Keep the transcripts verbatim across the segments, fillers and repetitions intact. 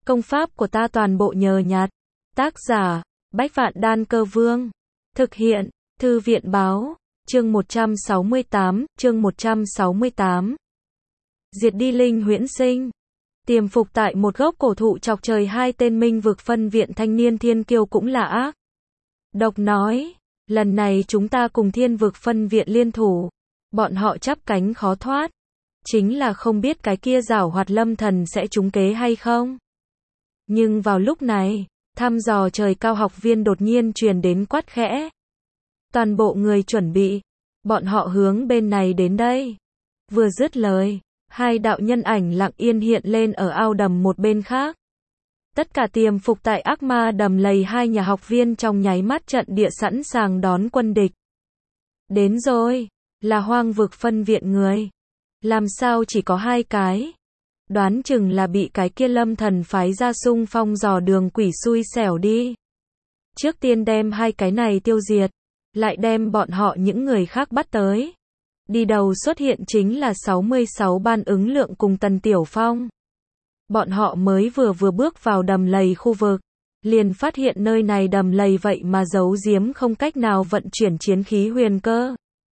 Công pháp của ta toàn bộ nhờ nhặt. Tác giả, Bách Vạn Đan Cơ Vương. Thực hiện, Thư viện Báo. Chương một trăm sáu mươi tám, chương một trăm sáu mươi tám. Diệt đi linh huyễn sinh. Tiềm phục tại một gốc cổ thụ chọc trời, hai tên minh vực phân viện thanh niên thiên kiêu cũng là ác độc nói, lần này chúng ta cùng thiên vực phân viện liên thủ, bọn họ chắp cánh khó thoát, chính là không biết cái kia giảo hoạt lâm thần sẽ trúng kế hay không. Nhưng vào lúc này, thăm dò trời cao học viên đột nhiên truyền đến quát khẽ. Toàn bộ người chuẩn bị, bọn họ hướng bên này đến đây. Vừa dứt lời, hai đạo nhân ảnh lặng yên hiện lên ở ao đầm một bên khác. Tất cả tiềm phục tại ác ma đầm lầy hai nhà học viên trong nháy mắt trận địa sẵn sàng đón quân địch. Đến rồi, là hoang vực phân viện người. Làm sao chỉ có hai cái? Đoán chừng là bị cái kia lâm thần phái ra xung phong dò đường quỷ xui xẻo đi. Trước tiên đem hai cái này tiêu diệt, lại đem bọn họ những người khác bắt tới. Đi đầu xuất hiện chính là sáu mươi sáu ban ứng lượng cùng Tần Tiểu Phong. Bọn họ mới vừa vừa bước vào đầm lầy khu vực, liền phát hiện nơi này đầm lầy vậy mà giấu giếm không cách nào vận chuyển chiến khí huyền cơ.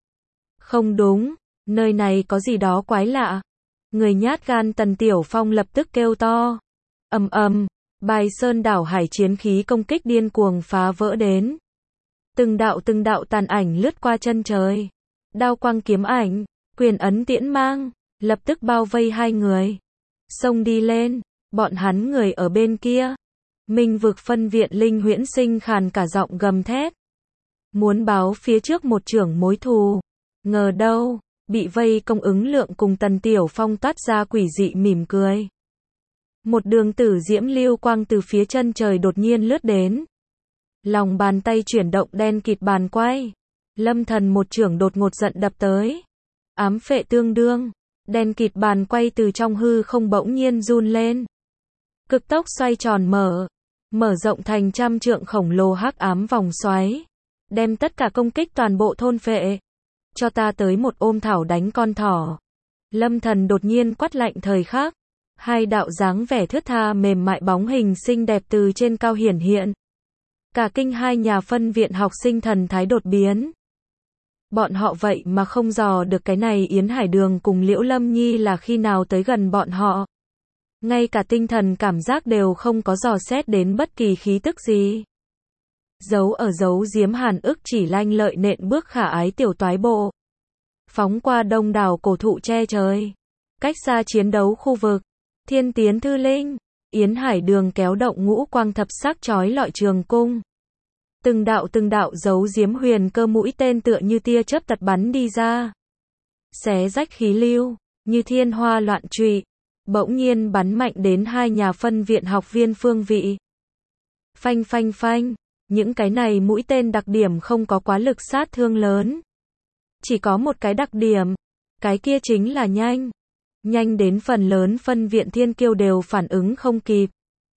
Không đúng, nơi này có gì đó quái lạ. Người nhát gan Tần Tiểu Phong lập tức kêu to. Ầm ầm, Bài Sơn đảo hải chiến khí công kích điên cuồng phá vỡ đến. Từng đạo từng đạo tàn ảnh lướt qua chân trời. Đao quang kiếm ảnh, quyền ấn tiễn mang, lập tức bao vây hai người. Xông đi lên, bọn hắn người ở bên kia. Minh vực phân viện linh huyễn sinh khàn cả giọng gầm thét. Muốn báo phía trước một trưởng mối thù. Ngờ đâu, bị vây công ứng lượng cùng Tần Tiểu Phong toát ra quỷ dị mỉm cười. Một đường tử diễm lưu quang từ phía chân trời đột nhiên lướt đến. Lòng bàn tay chuyển động đen kịt bàn quay. Lâm thần một trưởng đột ngột giận đập tới. Ám phệ tương đương. Đen kịt bàn quay từ trong hư không bỗng nhiên run lên. Cực tốc xoay tròn mở. Mở rộng thành trăm trượng khổng lồ hắc ám vòng xoáy. Đem tất cả công kích toàn bộ thôn phệ. Cho ta tới một ôm thảo đánh con thỏ. Lâm thần đột nhiên quát lạnh thời khắc. Hai đạo dáng vẻ thướt tha mềm mại bóng hình xinh đẹp từ trên cao hiển hiện. Cả kinh hai nhà phân viện học sinh thần thái đột biến. Bọn họ vậy mà không dò được cái này Yến Hải Đường cùng Liễu Lâm Nhi là khi nào tới gần bọn họ. Ngay cả tinh thần cảm giác đều không có dò xét đến bất kỳ khí tức gì. Giấu ở giấu giếm hàn ức chỉ lanh lợi nện bước khả ái tiểu toái bộ. Phóng qua đông đảo cổ thụ che trời. Cách xa chiến đấu khu vực. Thiên tiến thư linh. Yến Hải Đường kéo động ngũ quang thập sắc chói lọi trường cung. Từng đạo từng đạo giấu giếm huyền cơ mũi tên tựa như tia chớp tật bắn đi ra. Xé rách khí lưu, như thiên hoa loạn trụy. Bỗng nhiên bắn mạnh đến hai nhà phân viện học viên phương vị. Phanh phanh phanh, những cái này mũi tên đặc điểm không có quá lực sát thương lớn. Chỉ có một cái đặc điểm, cái kia chính là nhanh. Nhanh đến phần lớn phân viện thiên kiêu đều phản ứng không kịp.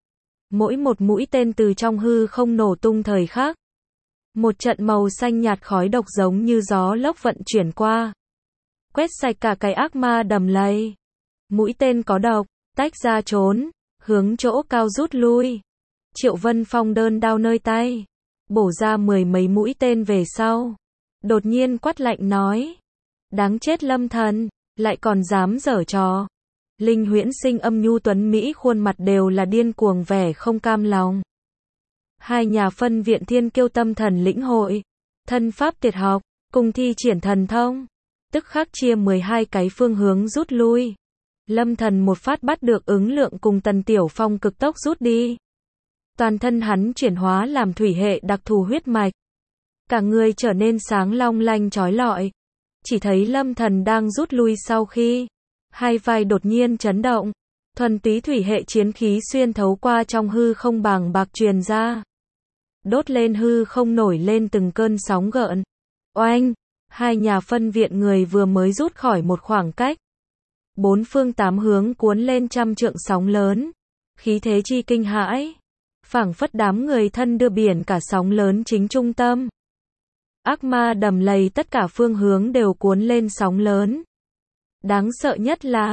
Mỗi một mũi tên từ trong hư không nổ tung thời khắc. Một trận màu xanh nhạt khói độc giống như gió lốc vận chuyển qua. Quét sạch cả cái ác ma đầm lầy. Mũi tên có độc, tách ra trốn, hướng chỗ cao rút lui. Triệu Vân Phong đơn đao nơi tay. Bổ ra mười mấy mũi tên về sau. Đột nhiên quát lạnh nói. Đáng chết Lâm thần, lại còn dám giở trò. Linh huyễn sinh âm nhu tuấn Mỹ khuôn mặt đều là điên cuồng vẻ không cam lòng. Hai nhà phân viện thiên kiêu tâm thần lĩnh hội. Thân pháp tuyệt học, cùng thi triển thần thông. Tức khắc chia mười hai cái phương hướng rút lui. Lâm thần một phát bắt được ứng lượng cùng Tần Tiểu Phong cực tốc rút đi. Toàn thân hắn chuyển hóa làm thủy hệ đặc thù huyết mạch. Cả người trở nên sáng long lanh chói lọi. Chỉ thấy Lâm thần đang rút lui sau khi. Hai vai đột nhiên chấn động. Thuần túy thủy hệ chiến khí xuyên thấu qua trong hư không bàng bạc truyền ra. Đốt lên hư không nổi lên từng cơn sóng gợn. Oanh! Hai nhà phân viện người vừa mới rút khỏi một khoảng cách. Bốn phương tám hướng cuốn lên trăm trượng sóng lớn. Khí thế chi kinh hãi. Phảng phất đám người thân đưa biển cả sóng lớn chính trung tâm. Ác ma đầm lầy tất cả phương hướng đều cuốn lên sóng lớn. Đáng sợ nhất là,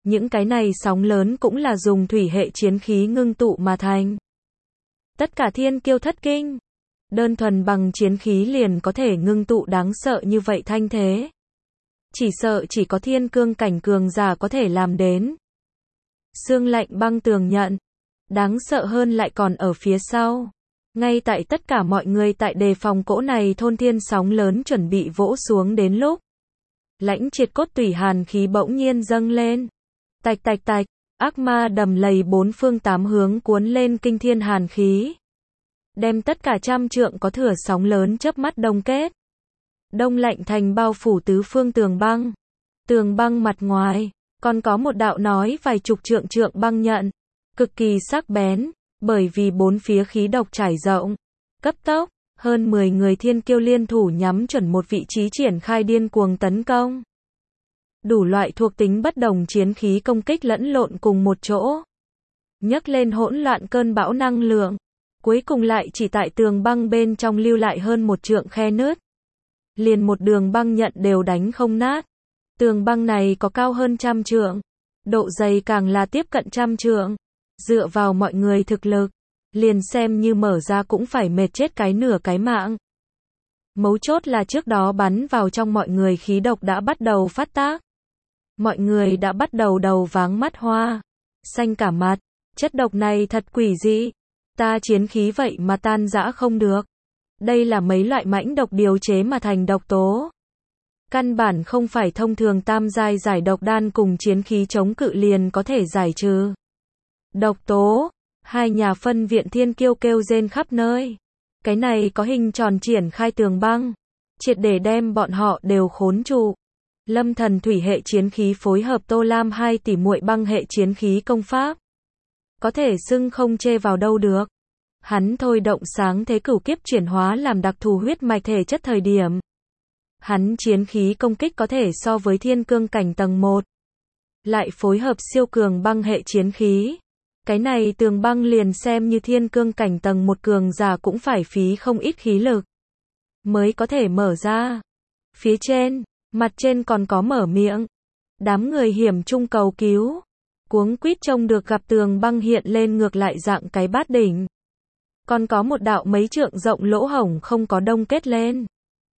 Những cái này sóng lớn cũng là dùng thủy hệ chiến khí ngưng tụ mà thành. Tất cả thiên kiêu thất kinh. Đơn thuần bằng chiến khí liền có thể ngưng tụ đáng sợ như vậy thanh thế. Chỉ sợ chỉ có thiên cương cảnh cường giả có thể làm đến. Sương Lạnh Băng tường nhận. Đáng sợ hơn lại còn ở phía sau. Ngay tại tất cả mọi người tại đề phòng cỗ này thôn thiên sóng lớn chuẩn bị vỗ xuống đến lúc. Lãnh triệt cốt tủy hàn khí bỗng nhiên dâng lên. Tạch tạch tạch, ác ma đầm lầy bốn phương tám hướng cuốn lên kinh thiên hàn khí. Đem tất cả trăm trượng có thửa sóng lớn chớp mắt đông kết. Đông lạnh thành bao phủ tứ phương tường băng. Tường băng mặt ngoài, còn có một đạo nói vài chục trượng trượng băng nhận. Cực kỳ sắc bén, bởi vì bốn phía khí độc trải rộng. Cấp tốc, hơn mười người thiên kiêu liên thủ nhắm chuẩn một vị trí triển khai điên cuồng tấn công. Đủ loại thuộc tính bất đồng chiến khí công kích lẫn lộn cùng một chỗ. Nhấc lên hỗn loạn cơn bão năng lượng. Cuối cùng lại chỉ tại tường băng bên trong lưu lại hơn một trượng khe nứt. Liền một đường băng nhận đều đánh không nát. Tường băng này có cao hơn trăm trượng. Độ dày càng là tiếp cận trăm trượng. Dựa vào mọi người thực lực. Liền xem như mở ra cũng phải mệt chết cái nửa cái mạng. Mấu chốt là trước đó bắn vào trong mọi người khí độc đã bắt đầu phát tác. Mọi người đã bắt đầu đầu váng mắt hoa. Xanh cả mặt. Chất độc này thật quỷ dị. Ta chiến khí vậy mà tan rã không được. Đây là mấy loại mãnh độc điều chế mà thành độc tố. Căn bản không phải thông thường tam giai giải độc đan cùng chiến khí chống cự liền có thể giải trừ. Độc tố. Hai nhà phân viện thiên kiêu kêu rên khắp nơi. Cái này có hình tròn triển khai tường băng. Triệt để đem bọn họ đều khốn trụ. Lâm Thần thủy hệ chiến khí phối hợp Tô Lam hai tỷ muội băng hệ chiến khí công pháp. Có thể xưng không chê vào đâu được. Hắn thôi động sáng thế cửu kiếp chuyển hóa làm đặc thù huyết mạch thể chất thời điểm. Hắn chiến khí công kích có thể so với thiên cương cảnh tầng một. Lại phối hợp siêu cường băng hệ chiến khí. Cái này tường băng liền xem như thiên cương cảnh tầng một cường giả cũng phải phí không ít khí lực. Mới có thể mở ra. Phía trên, mặt trên còn có mở miệng. Đám người hiểm trung cầu cứu. Cuống quýt trông được gặp tường băng hiện lên ngược lại dạng cái bát đỉnh. Còn có một đạo mấy trượng rộng lỗ hổng không có đông kết lên.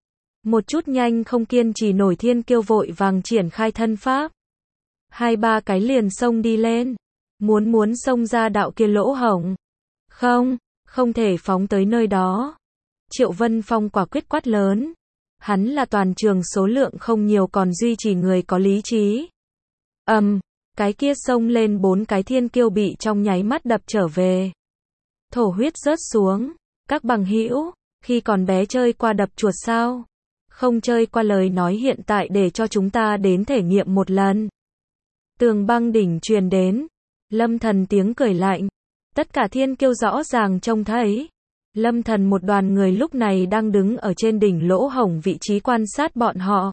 Một chút nhanh không kiên trì nổi thiên kiêu vội vàng triển khai thân pháp. Hai ba cái liền xông đi lên. Muốn muốn xông ra đạo kia lỗ hổng. Không, không thể phóng tới nơi đó. Triệu Vân Phong quả quyết quát lớn. Hắn là toàn trường số lượng không nhiều còn duy trì người có lý trí. Ầm, um, cái kia xông lên bốn cái thiên kiêu bị trong nháy mắt đập trở về. Thổ huyết rớt xuống. Các bằng hữu, khi còn bé chơi qua đập chuột sao? Không chơi qua lời nói hiện tại để cho chúng ta đến thể nghiệm một lần. Tường băng đỉnh truyền đến. Lâm Thần tiếng cười lạnh. Tất cả thiên kiêu rõ ràng trông thấy. Lâm Thần một đoàn người lúc này đang đứng ở trên đỉnh lỗ hổng vị trí quan sát bọn họ.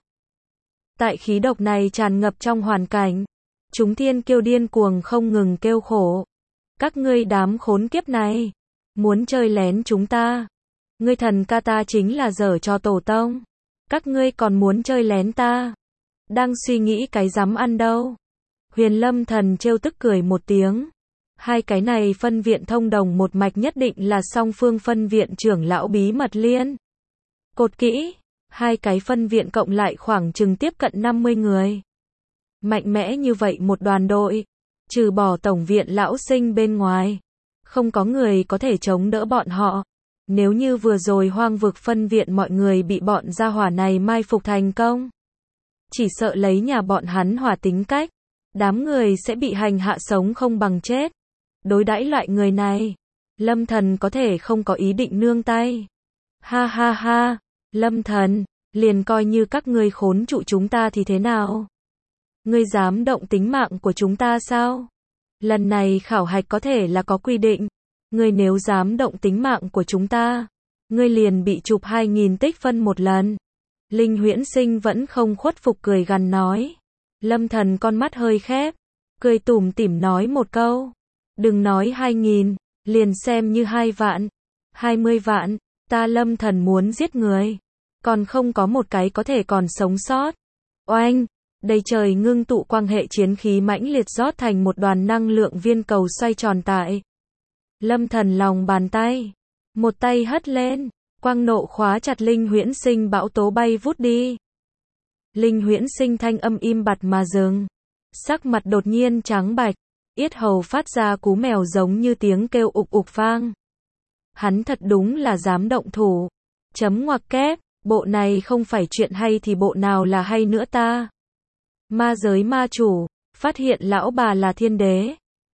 Tại khí độc này tràn ngập trong hoàn cảnh. Chúng thiên kiêu điên cuồng không ngừng kêu khổ. Các ngươi đám khốn kiếp này. Muốn chơi lén chúng ta. Ngươi thần ca ta chính là giở cho tổ tông. Các ngươi còn muốn chơi lén ta. Đang suy nghĩ cái dám ăn đâu. Huyền Lâm Thần trêu tức cười một tiếng. Hai cái này phân viện thông đồng một mạch nhất định là song phương phân viện trưởng lão bí mật liên. Cột kỹ. Hai cái phân viện cộng lại khoảng chừng tiếp cận năm mươi người. Mạnh mẽ như vậy một đoàn đội. Trừ bỏ tổng viện lão sinh bên ngoài. Không có người có thể chống đỡ bọn họ. Nếu như vừa rồi hoang vực phân viện mọi người bị bọn gia hỏa này mai phục thành công. Chỉ sợ lấy nhà bọn hắn hỏa tính cách. Đám người sẽ bị hành hạ sống không bằng chết. Đối đãi loại người này. Lâm Thần có thể không có ý định nương tay. Ha ha ha. Lâm Thần. Liền coi như các ngươi khốn trụ chúng ta thì thế nào? Ngươi dám động tính mạng của chúng ta sao? Lần này khảo hạch có thể là có quy định. Ngươi nếu dám động tính mạng của chúng ta. Ngươi liền bị chụp hai nghìn tích phân một lần. Linh Huyễn Sinh vẫn không khuất phục cười gằn nói. Lâm Thần con mắt hơi khép. Cười tủm tỉm nói một câu. Đừng nói hai nghìn. Liền xem như hai vạn. Hai mươi vạn. Ta Lâm Thần muốn giết người. Còn không có một cái có thể còn sống sót. Oanh. Đầy trời ngưng tụ quang hệ chiến khí mãnh liệt rót thành một đoàn năng lượng viên cầu xoay tròn tại Lâm Thần lòng bàn tay. Một tay hất lên, quang nộ khóa chặt Linh Huyễn Sinh, bão tố bay vút đi. Linh Huyễn Sinh thanh âm im bặt mà dừng. Sắc mặt đột nhiên trắng bạch, yết hầu phát ra cú mèo giống như tiếng kêu ục ục vang. Hắn thật đúng là dám động thủ. Chấm ngoặc kép, bộ này không phải chuyện hay thì bộ nào là hay nữa ta. Ma giới ma chủ, phát hiện lão bà là thiên đế.